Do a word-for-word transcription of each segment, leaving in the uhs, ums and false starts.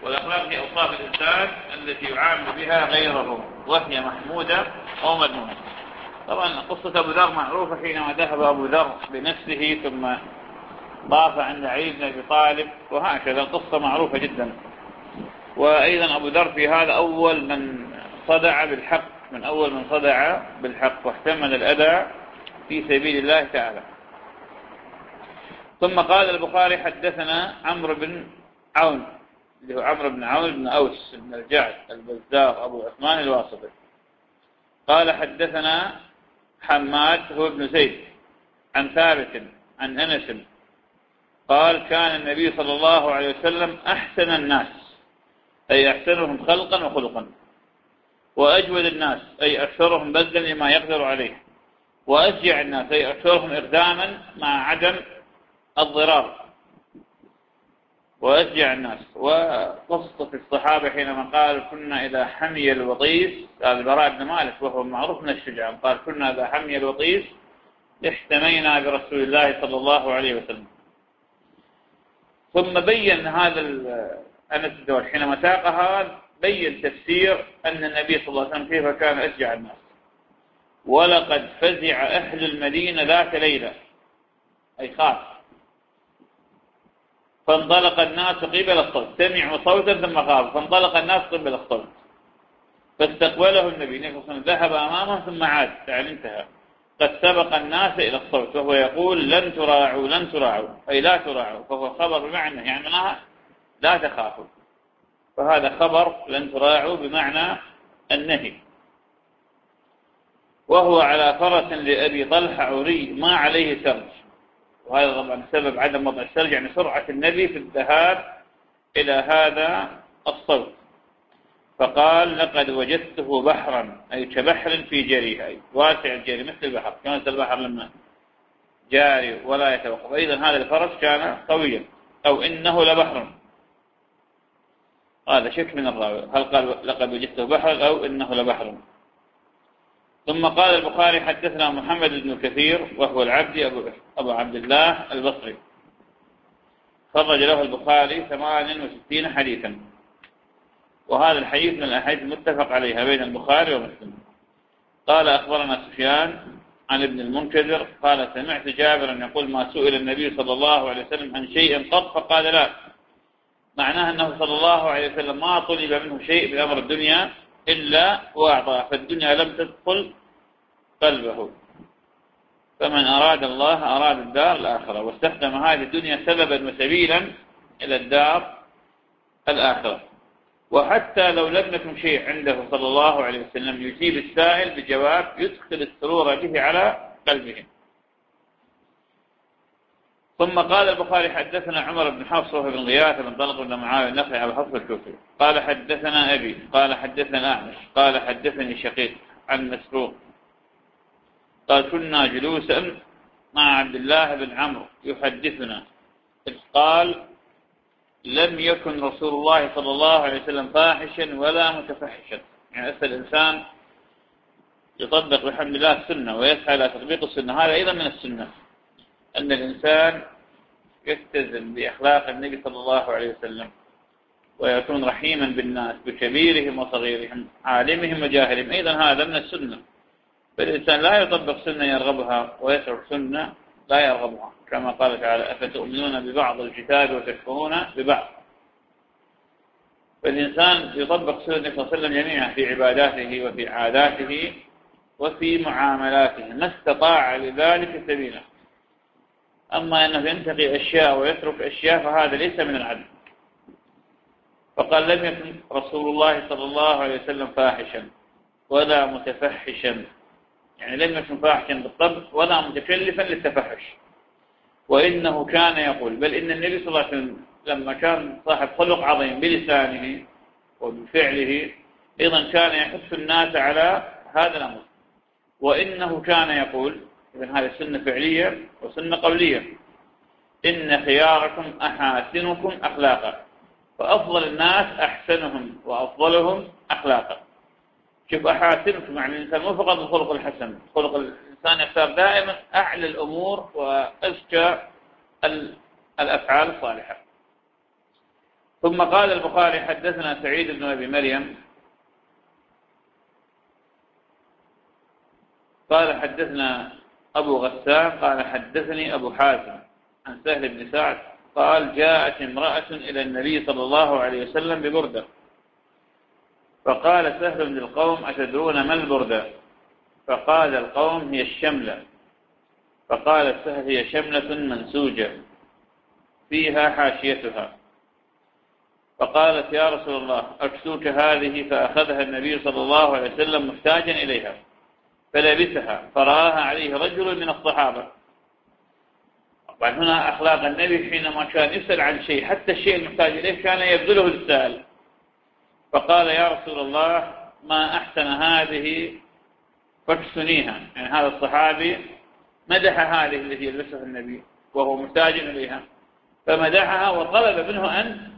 والأخلاق هي أوصاف الإنسان التي يعامل بها غيره وهي محمودة أو مذمومة. طبعا قصة أبو ذر معروفة، حينما ذهب أبو ذر بنفسه ثم ضاف عند علي بن أبي طالب، وهكذا القصة معروفة جدا. وأيضا أبو ذر في هذا أول من صدع بالحق، من أول من صدع بالحق واحتمل الأذى في سبيل الله تعالى. ثم قال البخاري حدثنا عمرو بن عون، اللي هو عمرو بن عون بن أوس بن الجعد البزار أبو عثمان الواسطي، قال حدثنا حماد هو ابن زيد عن ثابت عن أنس قال كان النبي صلى الله عليه وسلم أحسن الناس، أي أحسنهم خلقا وخلقا، وأجود الناس، أي أكثرهم بذلا لما يقدر عليه، وأشجع الناس، أي أكثرهم إقداما مع عدم الضرار، وأشجع الناس. وقصة الصحابة حينما قال كنا إذا حمي الوطيس، قال البراء بن مالك وهو معروف من الشجاع، قال كنا إذا حمي الوطيس احتمينا برسول الله صلى الله عليه وسلم. ثم بين هذا أنس الدول حينما ساقها، بين تفسير أن النبي صلى الله عليه وسلم كيف كان أشجع الناس. ولقد فزع أهل المدينة ذات ليلة، أي خاف، فانطلق الناس قبل الصوت، سمعوا صوتا ثم خافوا، فانطلق الناس قبل الصوت، فاستقبله النبي صلى الله عليه وسلم، ذهب أمامه ثم عاد، يعني انتهى، قد سبق الناس إلى الصوت، وهو يقول لن تراعوا لن تراعوا، أي لا تراعوا، فهو خبر بمعنى يعني منها لا تخافوا، فهذا خبر لن تراعوا بمعنى النهي. وهو على فرس لأبي طلحة عري ما عليه سرج، وهذا طبعا سبب عدم وضع السرج يعني سرعة النبي في الذهاب إلى هذا الصوت. فقال لقد وجدته بحرا، أي كبحر في جريه، أي واسع الجري مثل البحر، كانت البحر لما جاري ولا يتوقف، أيضا هذا الفرس كان قويا، أو إنه لبحر، هذا شك من الراوي، هل قال لقد وجدته بحرا أو إنه لبحر. ثم قال البخاري حدثنا محمد بن كثير وهو العبدي أبو, أبو عبد الله البصري، خرج له البخاري ثمان وستين حديثا، وهذا الحديث من الأحاديث المتفق عليها بين البخاري ومسلم. قال أخبرنا سفيان عن ابن المنكدر قال سمعت جابرا يقول ما سئل النبي صلى الله عليه وسلم عن شيء قط فقال لا، معناه أنه صلى الله عليه وسلم ما طلب منه شيء بأمر الدنيا إلا وأعطاه، فالدنيا لم تدخل قلبه، فمن أراد الله أراد الدار الآخرة، واستخدم هذه الدنيا سببا وسبيلا إلى الدار الآخرة. وحتى لو لم يكن شيء عنده صلى الله عليه وسلم يجيب السائل بجواب يدخل السرور به على قلبه. ثم قال البخاري حدثنا عمر بن حفص بن غياث بن طلق بن معاوية النخعي أبو حفص الكوفي قال حدثنا أبي قال حدثنا الأعمش قال حدثني شقيق عن مسروق قال كنا جلوسا مع عبد الله بن عمرو يحدثنا إذ قال لم يكن رسول الله صلى الله عليه وسلم فاحشا ولا متفحشا، يعني أسأل الإنسان يطبق بحمد الله السنة ويسعى إلى تطبيق السنة، هذا أيضا من السنة أن الإنسان يلتزم بأخلاق النبي صلى الله عليه وسلم ويكون رحيما بالناس بكبيرهم وصغيرهم عالمهم وجاهلهم، أيضا هذا من السنة. فالإنسان لا يطبق سنة يرغبها ويترك سنة لا يرغبها، كما قال تعالى أفتؤمنون ببعض الكتاب وتكفرون ببعض. فالإنسان يطبق سنة النبي صلى الله عليه وسلم جميعا في عباداته وفي عاداته وفي معاملاته ما استطاع لذلك سبيلا. أما أنه ينتقي أشياء ويترك أشياء فهذا ليس من العدل. فقال لم يكن رسول الله صلى الله عليه وسلم فاحشا ولا متفحشا، يعني لم يكن فاحشا بالطبع ولا متكلفا للتفحش، وإنه كان يقول، بل إن النبي صلى الله عليه وسلم لما كان صاحب خلق عظيم بلسانه وبفعله أيضا كان يحث الناس على هذا الأمر، وإنه كان يقول، إذن هذه سنة فعلية وسنة قولية، إن خياركم أحاسنكم أخلاقا، فأفضل الناس أحسنهم وأفضلهم أخلاقا. شوف أحاسنكم يعني الإنسان مو فقط الخلق الحسن، خلق الإنسان يختار دائما أعلى الأمور وأزكى الأفعال الصالحة. ثم قال البخاري حدثنا سعيد بن أبي مريم قال حدثنا أبو غسان قال حدثني أبو حازم عن سهل بن سعد قال جاءت امرأة إلى النبي صلى الله عليه وسلم ببردة، فقال سهل للقوم أتدرون ما البردة؟ فقال القوم هي الشملة. فقال سهل هي شملة منسوجة فيها حاشيتها. فقالت يا رسول الله أكسوك هذه؟ فأخذها النبي صلى الله عليه وسلم محتاجا إليها فلبسها فرآها عليه رجل من الصحابة. بعد هنا أخلاق النبي حينما كان يسأل عن شيء حتى الشيء المحتاج إليه كان يبذله للسائل. فقال يا رسول الله ما أحسن هذه فاكسنيها، يعني هذا الصحابي مدح هذه التي يلبسها النبي وهو محتاج إليها فمدحها وطلب منه أن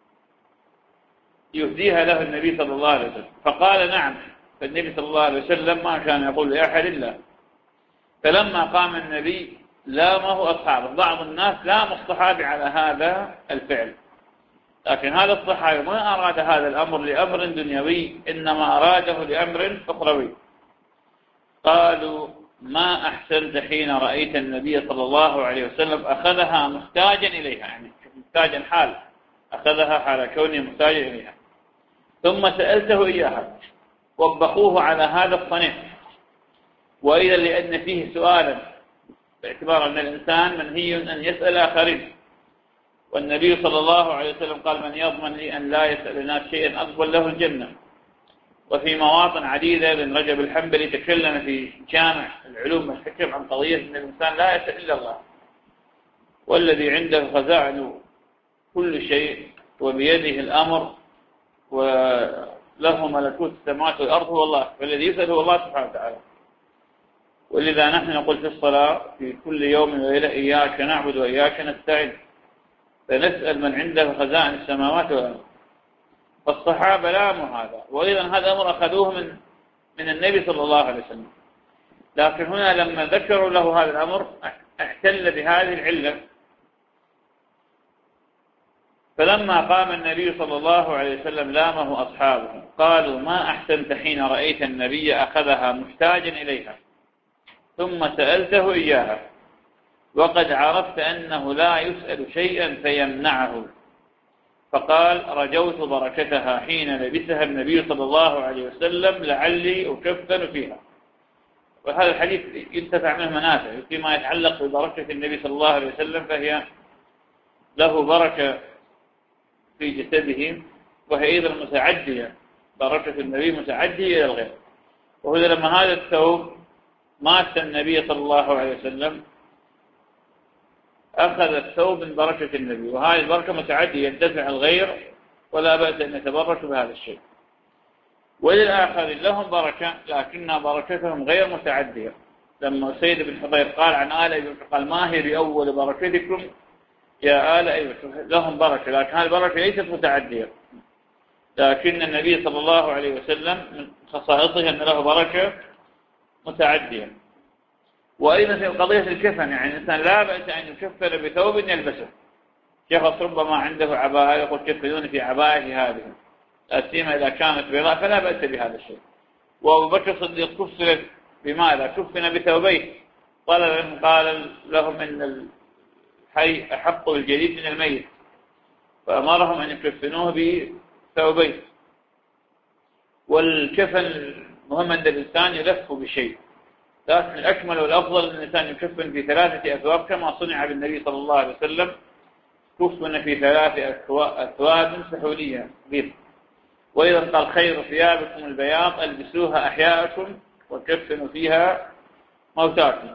يهديها له النبي صلى الله عليه وسلم. فقال نعم. فالنبي صلى الله عليه وسلم ما كان يقول لأحد إلا. فلما قام النبي لامه أصحابه. بعض الناس لام الصحابي على هذا الفعل، لكن هذا الصحابي ما أراد هذا الأمر لأمر دنيوي إنما أراده لأمر أخروي. قالوا ما أحسنت حين رأيت النبي صلى الله عليه وسلم أخذها محتاجا إليها، يعني محتاجا حال أخذها حال كونه محتاجا إليها، ثم سألته إياها. وبخوه على هذا الصنيع. وإذا لأن فيه سؤالا باعتبار أن الإنسان منهي أن يسأل آخرين، والنبي صلى الله عليه وسلم قال من يضمن لي أن لا يسأل الناس شيئا أقبل له الجنة. وفي مواطن عديدة ابن رجب الحنبلي تكلم في جامع العلوم والحكم عن قضية أن الإنسان لا يسأل إلا الله، والذي عنده خزائن كل شيء وبيده الأمر وله ملكوت السماوات والأرض هو الله، والذي يسأل هو الله سبحانه وتعالى. ولذا نحن نقول في الصلاة في كل يوم وليلة إياك نعبد وإياك نستعين، فنسأل من عنده خزائن السماوات والأرض. فالصحابة لاموا هذا، وأيضا هذا أمر أخذوه من من النبي صلى الله عليه وسلم. لكن هنا لما ذكروا له هذا الأمر احتل بهذه العلة. فلما قام النبي صلى الله عليه وسلم لامه أصحابه قالوا ما أحسنت حين رأيت النبي أخذها محتاجا إليها ثم سألته إياها وقد عرفت أنه لا يسأل شيئا فيمنعه. فقال رجوت بركتها حين لبسها النبي صلى الله عليه وسلم لعلي أكفن فيها. وهذا الحديث ينتفع منه منافع فيما يتعلق ببركة النبي صلى الله عليه وسلم، فهي له بركة في جسده، وهي أيضا متعدية. بركة النبي متعدية إلى الغير. وهذا لما هذا الثوب مات النبي صلى الله عليه وسلم أخذ الثوب من بركة النبي، وهذه البركة متعدية ينتفع الغير ولا بأس أن يتبرك بهذا الشيء. وللآخرين لهم بركة لكنها بركتهم غير متعدية. لما سيد بن حضير قال عن آل أبي بكر قال ما هي بأول بركتكم يا آل أبي بكر، لهم بركة لكن هذه البركة ليست متعدية. لكن النبي صلى الله عليه وسلم من خصائصه أن له بركة متعدية. وأيضا في قضية الكفن، يعني الإنسان لا بأس أن يكفن بثوب يلبسه. شخص ربما عنده عباءة يقول كفنوني في عباءة هذه، لا سيما إذا كانت بيضاء فلا بأس بهذا الشيء. وأبو بكر الصديق كفن بماذا؟ كفن بثوبين. قال قال لهم إن الحي أحق بالجديد من الميت، فأمرهم أن يكفنوه بثوبين. والكفن مهم أن الإنسان يلف بشيء، لكن الأكمل والأفضل أن الإنسان يكفن في ثلاثة أثواب كما صنع بالنبي صلى الله عليه وسلم، كفن في ثلاثة أثواب سحولية بيض. وإذا قال خير ثيابكم البياض ألبسوها أحياءكم وكفنوا فيها موتاكم.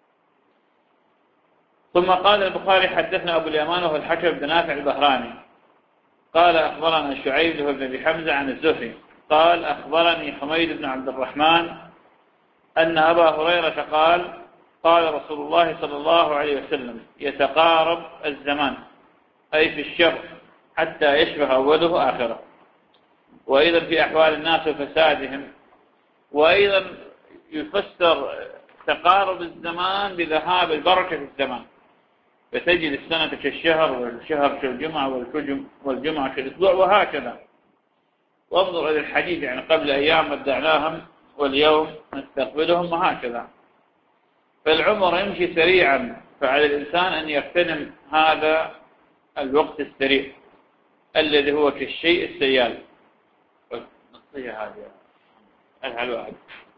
ثم قال البخاري حدثنا أبو اليمان وهو الحكم بن نافع البهراني قال أخبرنا شعيب بن أبي حمزة عن الزهري قال أخبرني حميد بن عبد الرحمن أن أبا هريرة قال قال رسول الله صلى الله عليه وسلم يتقارب الزمان أي في الشر حتى يشبه أوله آخره. وأيضا في أحوال الناس وفسادهم. وأيضا يفسر تقارب الزمان بذهاب البركة في الزمان، فتجد السنة كالشهر، والشهر كالجمعة، والجمعة كالأسبوع، وهكذا. وانظر إلى الحديث، يعني قبل أيام ودعناهم واليوم نستقبلهم، وهكذا. فالعمر يمشي سريعا، فعلى الإنسان أن يغتنم هذا الوقت السريع الذي هو كالشيء السيال. نصيحة هذه الحلوة.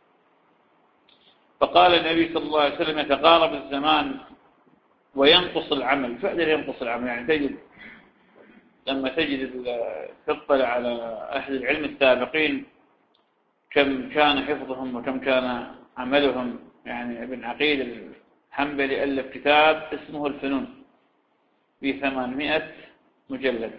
فقال النبي صلى الله عليه وسلم: يتقارب الزمان وينقص العمل. فعلا ينقص العمل، يعني تجد لما تجد تطلع على أهل العلم السابقين كم كان حفظهم وكم كان عملهم. يعني ابن عقيل الحنبلي ألف كتاب اسمه الفنون بثمانمائة مجلد،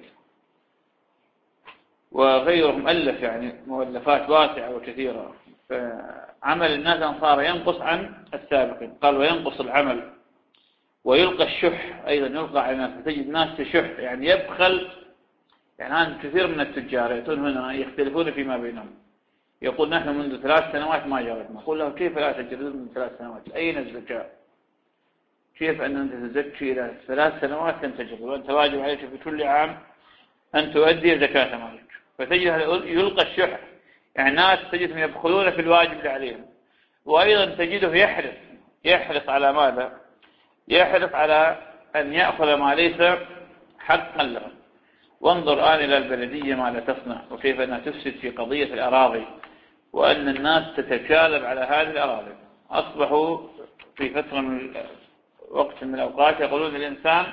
وغيرهم ألف يعني مؤلفات واسعة وكثيرة. فعمل الناس صار ينقص عن السابقين. قال: وينقص العمل ويلقى الشح، أيضا يلقى على الناس. تجد ناس تشح، يعني يبخل. يعني هذا كثير من التجار يأتون هنا يختلفون فيما بينهم. يقول: نحن منذ ثلاث سنوات ما جربنا. أقول له: كيف لا تجربون من ثلاث سنوات؟ أين الزكاة؟ كيف أن أنت تزكي إلى ثلاث سنوات لم تجرب، وأنت واجب عليك في كل عام أن تؤدي زكاة مالك؟ فتجد يلقى الشح، يعني ناس تجدهم يبخلون في الواجب اللي عليهم. وأيضا تجده يحرص يحرص على ماذا؟ يحرص على أن يأخذ ما ليس حقا له. وانظر الآن إلى البلدية ماذا تصنع، وكيف أنها تفسد في قضية الأراضي، وأن الناس تتكالب على هذه الأراضي. أصبحوا في فترة من وقت من الأوقات يقولون الإنسان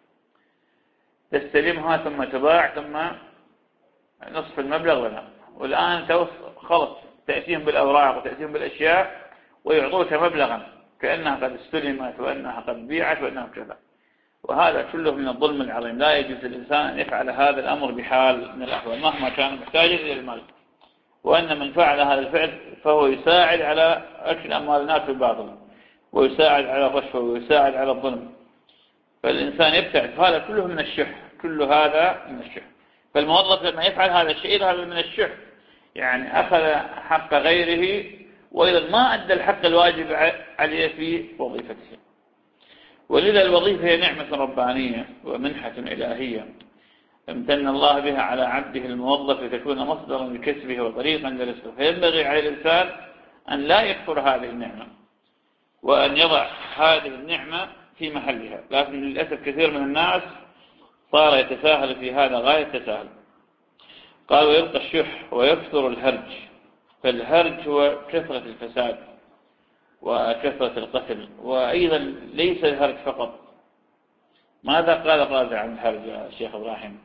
تستلمها ثم تباع ثم نصف المبلغ لنا. والآن خلص تأتيهم بالأوراق وتأتيهم بالأشياء ويعطوك مبلغا كأنها قد استلمت وأنها قد بيعت وأنها كذا. وهذا كله من الظلم العظيم. لا يجوز للإنسان أن يفعل هذا الأمر بحال من الأحوال مهما كان محتاجا إلى المال. وأن من فعل هذا الفعل فهو يساعد على أكل أموال الناس بالباطل، ويساعد على الرشوة، ويساعد على الظلم. فالإنسان يبتعد. هذا كله من الشح، كل هذا من الشح. فالموظف لما يفعل هذا الشيء هذا من الشح، يعني أخذ حق غيره، وإذا ما أدى الحق الواجب عليه في وظيفته. ولذا الوظيفة هي نعمة ربانية ومنحة إلهية امتن الله بها على عبده الموظف لتكون مصدرا لكسبه وطريقا لرزقه. فينبغي على الإنسان أن لا يكفر هذه النعمة، وأن يضع هذه النعمة في محلها. لكن للأسف كثير من الناس صار يتساهل في هذا غاية التساهل. قال: ويبقى الشح ويكثر الهرج. فالهرج هو كثرة الفساد وكثرة القتل. وأيضا ليس الهرج فقط. ماذا قال الرازي عن الهرج يا شيخ إبراهيم؟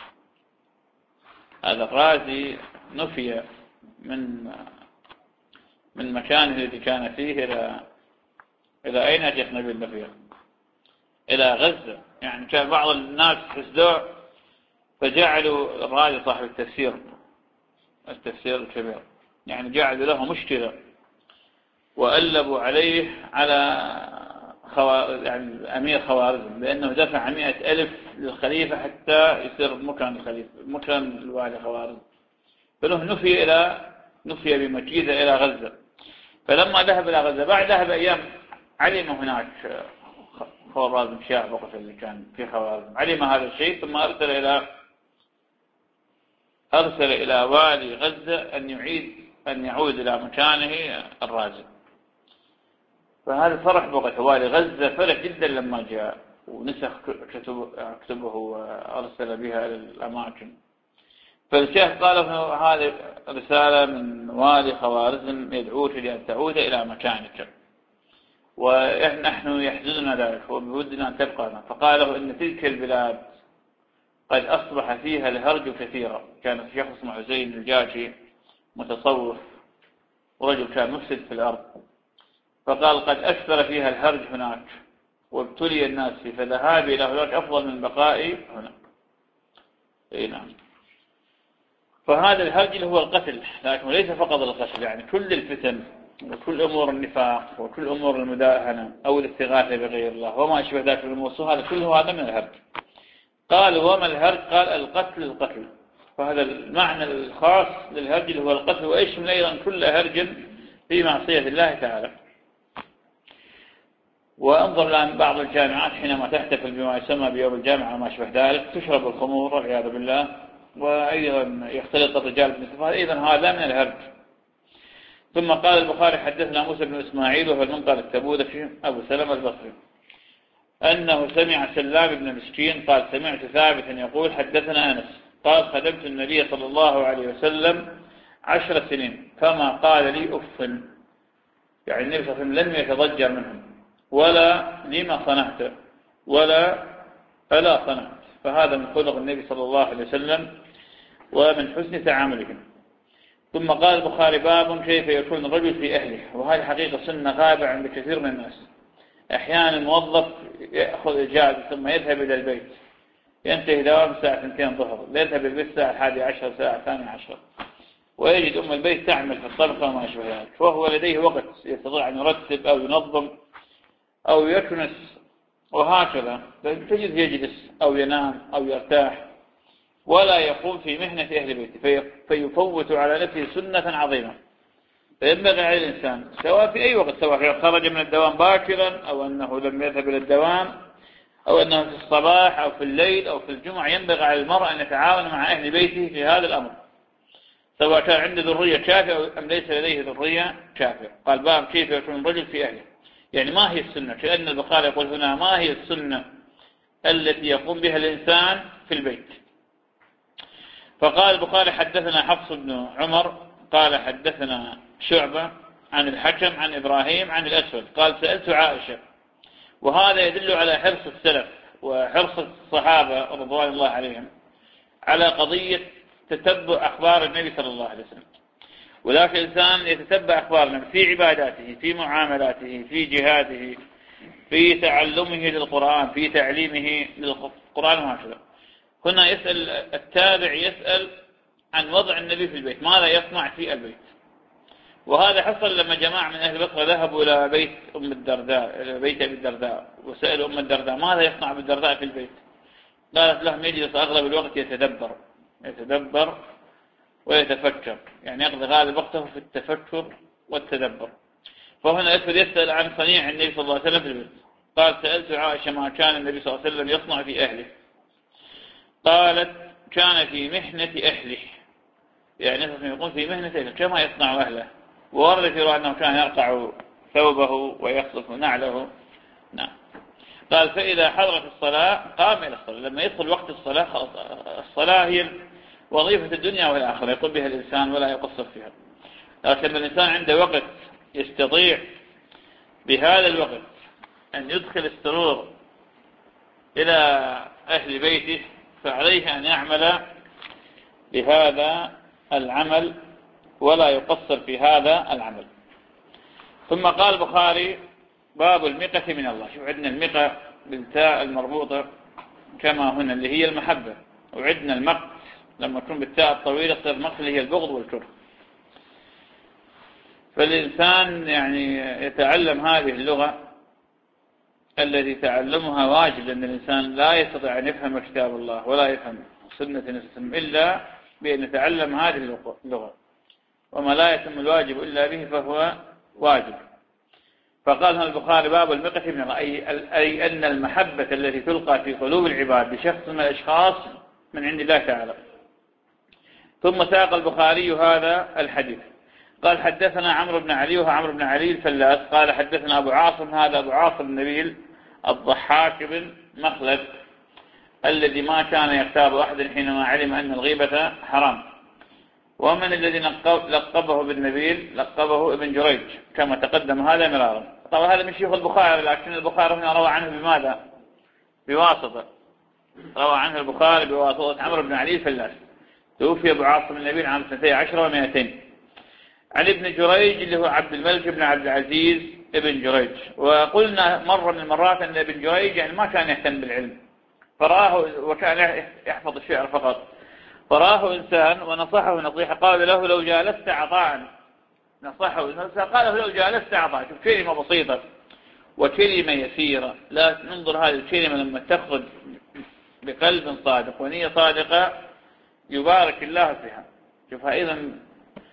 هذا الرازي نفي من من مكانه الذي كان فيه إلى إلى أين يا شيخ نبيل نفيه؟ إلى غزة. يعني كان بعض الناس حسدوه فجعلوا الرازي صاحب التفسير التفسير الكبير، يعني جعلوا له مشكلة وألبوا عليه على خوار... يعني أمير خوارزم، لأنه دفع مئة ألف للخليفة حتى يصير مكان الخليفة مكان الوالي خوارزم. فله نفي إلى نفي بمكيدة إلى غزة. فلما ذهب إلى غزة بعدها بأيام علم هناك خوارزم شاه وقت اللي كان في خوارزم، علم هذا الشيء، ثم أرسل إلى أرسل إلى والي غزة أن يعيد أن يعود إلى مكانه الرازي. فهذا فرح بقى والي غزة، فرح جدا لما جاء ونسخ كتبه وأرسل بها إلى الأماكن. فالشيخ قال هذه رسالة من والي خوارزم يدعوك لأن تعود إلى مكانك، ونحن يحزننا ذلك وبودنا أن تبقى. فقال له إن تلك البلاد قد أصبح فيها الهرج كثيرا. كان الشيخ اسمه حسين الجاشي متصوف ورجل كان مفسد في الأرض، فقال قد أكثر فيها الهرج هناك وابتلي الناس فيه، فذهابي إلى هناك أفضل من بقائي هنا. أي نعم. فهذا الهرج اللي هو القتل، لكن ليس فقط القتل، يعني كل الفتن وكل أمور النفاق وكل أمور المداهنة أو الاستغاثة بغير الله وما أشبه ذلك من الأمور، هذا كله هذا من الهرج. قال وما الهرج؟ قال القتل القتل. فهذا المعنى الخاص للهرج اللي هو القتل، ويشمل أيضا كل هرج في معصية الله تعالى. وانظر الآن بعض الجامعات حينما تحتفل بما يسمى بيوم الجامعة وما شبه ذلك تشرب الخمور والعياذ بالله، وأيضا يختلط الرجال بالنساء، أيضا هذا من الهرج. ثم قال البخاري حدثنا موسى بن إسماعيل وهو المنقل التبوذكي أبو سلمة البصري أنه سمع سلام بن مسكين قال سمعت ثابتا يقول حدثنا أنس قال خدمت النبي صلى الله عليه وسلم عشر سنين فما قال لي أف، يعني النبي صلى الله عليه وسلم لم يتضجر منهم ولا لما صنعت ولا ألا صنعت، فهذا من خلق النبي صلى الله عليه وسلم ومن حسن تعاملهم. ثم قال البخاري باب كيف يكون الرجل في أهله، وهذه حقيقة سنة غابة عند كثير من الناس. أحيانا موظف يأخذ إجازة ثم يذهب إلى البيت ينتهي دوام الساعة اثنتين ظهر، يذهب البيت الساعة الحادية عشر ساعة الثانية عشر، ويجد أم البيت تعمل في الطبخ وما أشبه ذلك، وهو لديه وقت يستطيع أن يرتب أو ينظم أو يكنس وهكذا، تجد يجلس أو ينام أو يرتاح ولا يقوم في مهنة أهل بيته فيفوت على نفسه سنة عظيمة. فينبغي على الإنسان سواء في أي وقت، سواء خرج من الدوام باكرا أو أنه لم يذهب إلى الدوام أو أنه في الصباح أو في الليل أو في الجمعة، ينبغي على المرء أن يتعاون مع أهل بيته في هذا الأمر، سواء كان عنده ذرية كافية أم ليس لديه ذرية كافية. قال باب كيف يكون الرجل في أهله، يعني ما هي السنة، كأن البخاري يقول هنا ما هي السنة التي يقوم بها الإنسان في البيت. فقال البخاري حدثنا حفص بن عمر قال حدثنا شعبة عن الحكم عن إبراهيم عن الأسود قال سألت عائشة، وهذا يدل على حرص السلف وحرص الصحابة رضوان الله عليهم على قضية تتبع أخبار النبي صلى الله عليه وسلم. ولكن الإنسان يتتبع أخبار النبي في عباداته في معاملاته في جهاده في تعلمه للقرآن في تعليمه للقرآن وهكذا. هنا يسأل التابع يسأل عن وضع النبي في البيت، ماذا يصنع في البيت. وهذا حصل لما جماعة من أهل البصرة ذهبوا إلى بيت أم الدرداء إلى بيت أبي الدرداء وسألوا أم الدرداء ماذا يصنع أبي الدرداء في البيت. قالت لهم يجلس أغلب الوقت يتدبر يتدبر ويتفكر، يعني يقضي غالب وقته في التفكر والتدبر. فهنا أسود يسأل عن صنيع النبي صلى الله عليه وسلم في البيت. قال سألت عائشة ما كان النبي صلى الله عليه وسلم يصنع في أهله، قالت كان في محنة أهله، يعني يقول في مهنة أهله كما يصنع أهله. وورد في رواية أنه كان يرقع ثوبه ويخصف نعله. نعم. قال فإذا حضرت الصلاة قام إلى الصلاة، لما يدخل وقت الصلاة خلاص الصلاة هي وظيفة الدنيا والآخرة يقوم بها الإنسان ولا يقصر فيها. لكن الإنسان عنده وقت يستطيع بهذا الوقت أن يدخل السرور إلى أهل بيته فعليه أن يعمل بهذا العمل ولا يقصر في هذا العمل. ثم قال البخاري باب المقة من الله. شوف عندنا المقة بالتاء المربوطة كما هنا اللي هي المحبة، وعندنا المقت لما تكون بالتاء الطويلة تصير المقت اللي هي البغض والكره. فالإنسان يعني يتعلم هذه اللغة التي تعلمها واجب، لأن الإنسان لا يستطيع أن يفهم كتاب الله ولا يفهم سنة النبي إلا بأن يتعلم هذه اللغة، وما لا يتم الواجب إلا به فهو واجب. فقال هنا البخاري باب المقة من الله، أي أن المحبة التي تلقى في قلوب العباد بشخص من الأشخاص من عند الله تعالى. ثم ساق البخاري هذا الحديث قال حدثنا عمرو بن علي وهو عمرو بن علي الفلاس قال حدثنا أبو عاصم، هذا أبو عاصم النبيل الضحاك بن مخلد الذي ما كان يغتاب أحد حينما علم أن الغيبة حرام. ومن الذي لقبه بالنبيل لقبه ابن جريج كما تقدم هذا مرارا. طبعا هذا من شيوخ البخاري، لكن البخاري هنا روى عنه بماذا؟ بواسطة، روى عنه البخاري بواسطة عمرو بن علي الفلاس. توفي أبو عاصم النبيل عام اثنتي عشر ومئتين عن ابن جريج اللي هو عبد الملك بن عبد العزيز ابن جريج. وقلنا مرة من المرات أن ابن جريج يعني ما كان يهتم بالعلم، فراه وكان يحفظ الشعر فقط، فراه إنسان ونصحه نصيحة قال له لو جالست عطاء، نصحه قال له لو جالست عطاء. شوف كلمة بسيطة وكلمة يسيرة، لا ننظر هذه الكلمة لما تخرج بقلب صادق ونية صادقة يبارك الله فيها. شوف أيضا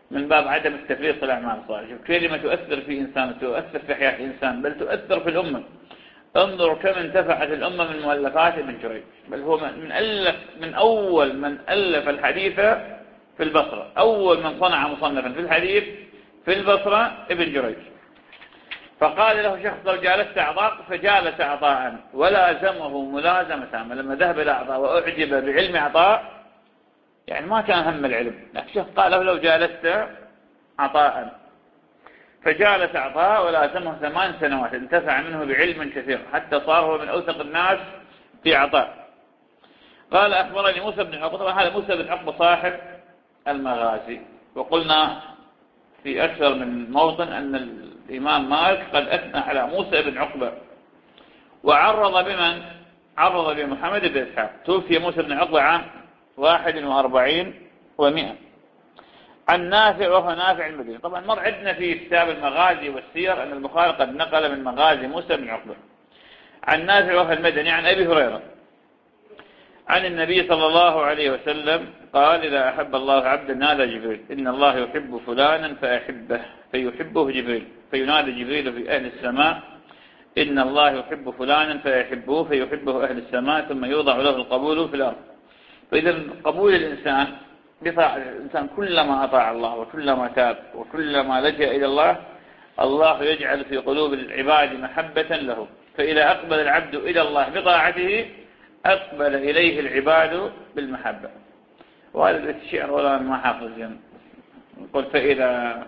من باب عدم التفريط في الأعمال الصالحة. كلمة تؤثر في إنسان، تؤثر في حياة إنسان، بل تؤثر في الأمة. انظروا كم انتفعت الأمة من مؤلفات ابن جريج، بل هو من ألف من أول من ألف الحديث في البصرة، أول من صنع مصنفا في الحديث في البصرة ابن جريج. فقال له شخص لو جالست أعضاء، فجالس عطاء ولازمه ملازمة تامة. لما ذهب إلى عطاء وأعجب بعلم عطاء، يعني ما كان هم العلم، لكن شخص قال له لو جالست عطاء، فجالس عطاء ولازمه ثمان سنوات، انتفع منه بعلم كثير حتى صار هو من أوثق الناس في عطاء. قال أخبرني موسى بن عقبة. طبعا هذا موسى بن عقبة صاحب المغازي، وقلنا في أكثر من موطن أن الإمام مالك قد أثنى على موسى بن عقبة، وعرض بمن؟ عرض بمحمد بن إسحاق. توفي موسى بن عقبة عام واحد وأربعين ومئة، عن نافع وهو نافع المدني. طبعا مر عندنا في كتاب المغازي والسير أن البخاري قد نقل من مغازي موسى بن عقبة. عن نافع وهو المدني عن أبي هريرة عن النبي صلى الله عليه وسلم قال: إذا أحب الله عبدا نادى جبريل إن الله يحب فلانا فأحبه، فيحبه جبريل، فينادي جبريل في أهل السماء إن الله يحب فلانا فيحبه، فيحبه أهل السماء، ثم يوضع له القبول في الأرض. فإذا قبول الإنسان بطاعة الإنسان، كلما أطاع الله وكلما تاب وكلما لجأ إلى الله، الله يجعل في قلوب العباد محبة له. فإذا أقبل العبد إلى الله بطاعته أقبل إليه العباد بالمحبة. وهذا الشعر ولا ما حافظ يعني. يقول فإذا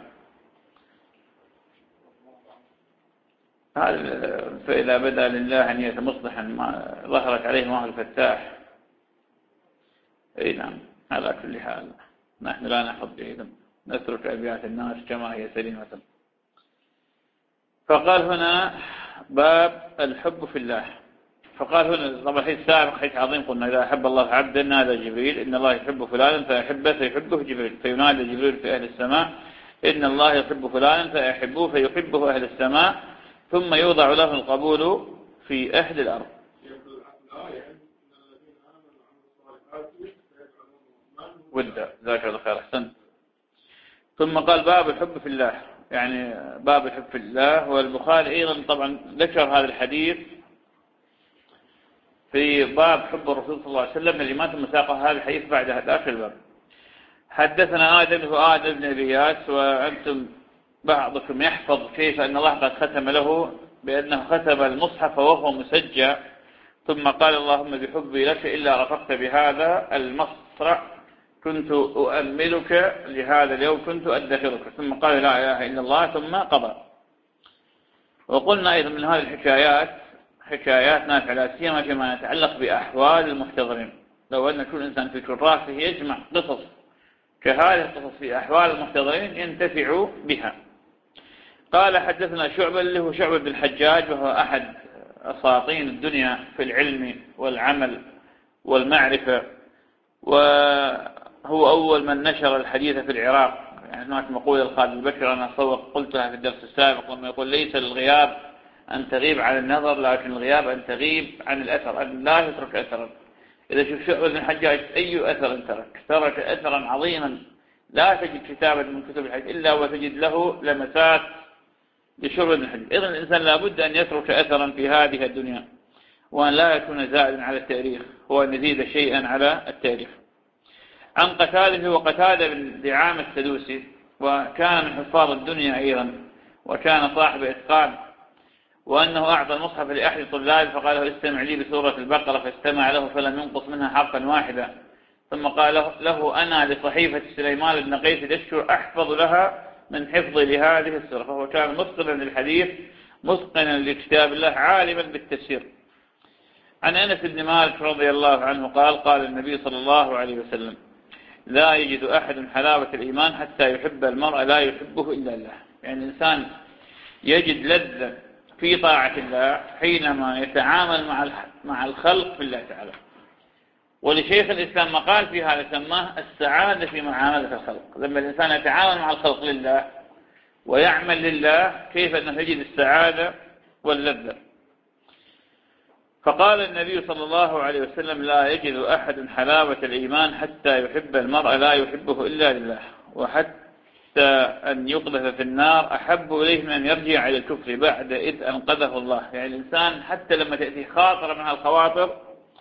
فإذا بدأ لله أن يتمصلحا ما ظهرت عليه ماء الفتاح. أي نعم. على كل حال نحن لا نحفظ جيدا، نترك أبيات الناس كما هي سليمة. فقال هنا باب الحب في الله. فقال هنا طبعا حديث سابق حديث عظيم، قلنا إذا أحب الله عبدا نادى جبريل إن الله يحب فلانا فيحبه، فيحبه جبريل، فينادي جبريل في أهل السماء إن الله يحب فلانا فيحبه، فيحبه أهل السماء، ثم يوضع له القبول في أهل الأرض. ودا ذاك الخير أحسن. ثم قال باب الحب في الله، يعني باب الحب في الله. والبخاري أيضا طبعا ذكر هذا الحديث في باب حب الرسول صلى الله عليه وسلم، اللي ما تم ساق هذا الحديث بعد آخر الباب. حدثنا آدم هو آدم بن إياس، وأنتم بعضكم يحفظ كيف أن الله قد ختم له بأنه ختم المصحف وهو مسجى، ثم قال اللهم بحبي لك إلا رفقت بهذا المصرع كنت أؤملك لهذا اليوم كنت أدخرك، ثم قال لا إله إلا الله ثم قضى. وقلنا أيضا من هذه الحكايات حكايات نافعة لا سيما فيما يتعلق بأحوال المحتضرين. لو أن كل إنسان في كراسه يجمع قصص كهذه القصص في أحوال المحتضرين ينتفع بها. قال حدثنا شعبة اللي هو شعبة بن الحجاج، وهو أحد أساطين الدنيا في العلم والعمل والمعرفة، وهو أول من نشر الحديث في العراق. يعني هناك مقولة الخالد البكر أنا صوت قلتها في الدرس السابق لما يقول ليس الغياب أن تغيب عن النظر، لكن الغياب أن تغيب عن الأثر، أن لا تترك أثرا. إذا شوف شعبة بن الحجاج أي أثر ترك، ترك أثرا عظيما لا تجد كتابا من كتب الحديث إلا وتجد له لمسات لشعبة بن الحجاج. إذن الإنسان لابد أن يترك أثرا في هذه الدنيا، وأن لا يكون زائدا على التاريخ، هو أن يزيد شيئا على التاريخ. عن قتادة وقتادة بن دعامة السدوسي، وكان من حفاظ الدنيا أيضا، وكان صاحب إتقان، وأنه أعطى المصحف لأحد طلاب فقال له استمع لي بسورة البقرة، فاستمع له فلم ينقص منها حرفا واحدا، ثم قال له أنا لصحيفة سليمان بن قيس الأشهر أحفظ لها من حفظي لهذه السورة. فهو كان متقنا للحديث متقنا لكتاب الله عالما بالتفسير. عن أنس بن مالك رضي الله عنه قال قال النبي صلى الله عليه وسلم لا يجد أحد حلاوة الإيمان حتى يحب المرء لا يحبه إلا الله. يعني الإنسان يجد لذة في طاعة الله حينما يتعامل مع مع الخلق في الله تعالى. ولشيخ الإسلام مقال في هذا سماه السعادة في معاملة الخلق. لما الإنسان يتعامل مع الخلق لله ويعمل لله كيف أنه يجد السعادة واللذة. فقال النبي صلى الله عليه وسلم لا يجد أحد حلاوة الإيمان حتى يحب المرء لا يحبه إلا لله. وحتى أن يقذف في النار أحب إليه من أن يرجع إلى الكفر بعد إذ أنقذه الله. يعني الإنسان حتى لما تأتي خاطر من هالخواطر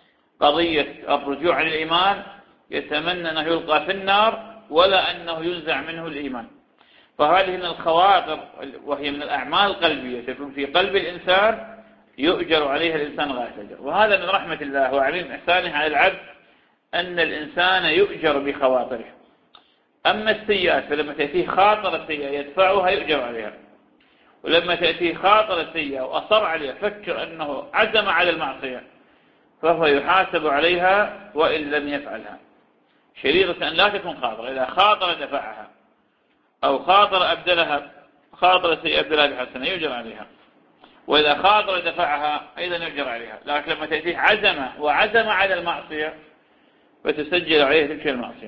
قضية الرجوع عن الإيمان يتمنى أنه يلقى في النار ولا أنه ينزع منه الإيمان. فهذه من الخواطر وهي من الأعمال القلبية تكون في قلب الإنسان يؤجر عليها الإنسان غاية الأجر. وهذا من رحمة الله وعظيم إحسانه على العبد أن الإنسان يؤجر بخواطره. أما السيئات فلما تأتيه خاطر السيئة يدفعها يؤجر عليها، ولما تأتيه خاطر السيئة وأصر عليها فكر أنه عزم على المعصية فهو يحاسب عليها وإن لم يفعلها. شريطة أن لا تكون خاطرة، إذا خاطر دفعها أو خاطر أبدلها خاطر السيئة أبدلها بحسنة يؤجر عليها، وإذا خاطر دفعها أيضا يؤجر عليها. لكن لما تأتيه عزم وعزم على المعصية فتسجل عليه تلك المعصية.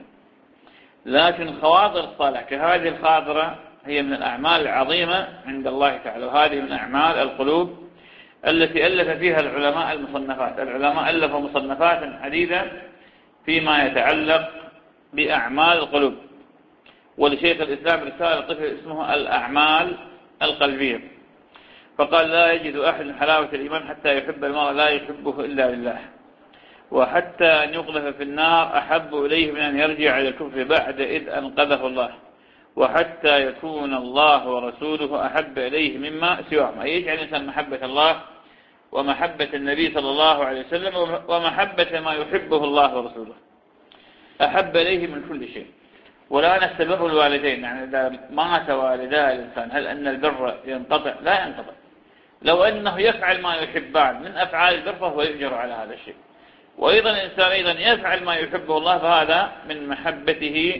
لكن الخواطر الصالحة كهذه الخاطرة هي من الأعمال العظيمة عند الله تعالى، وهذه من أعمال القلوب التي ألف فيها العلماء المصنفات. العلماء ألفوا مصنفات عديدة فيما يتعلق بأعمال القلوب، ولشيخ الإسلام رسالة طفل اسمه الأعمال القلبية، فقال لا يجد أحد حلاوة الإيمان حتى يحب المرء لا يحبه إلا لله، وحتى أن يقذف في النار أحب إليه من أن يرجع إلى الكفر بعد إذ أنقذه الله، وحتى يكون الله ورسوله أحب إليه مما سواهم. أي يجعل الإنسان محبة الله ومحبة النبي صلى الله عليه وسلم ومحبة ما يحبه الله ورسوله أحب إليه من كل شيء. ولا نستبر الوالدين، يعني إذا مات والدا الإنسان هل أن البر ينقطع؟ لا ينقطع. لو أنه يفعل ما يحبان من أفعال البر فهو يؤجر على هذا الشيء. وأيضا الإنسان أيضا يفعل ما يحبه الله فهذا من محبته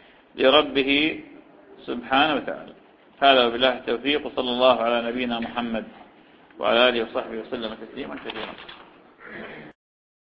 لربه سبحانه وتعالى. هذا وبالله التوفيق، وصلى الله على نبينا محمد وعلى آله وصحبه وسلم تسليما كثيرا.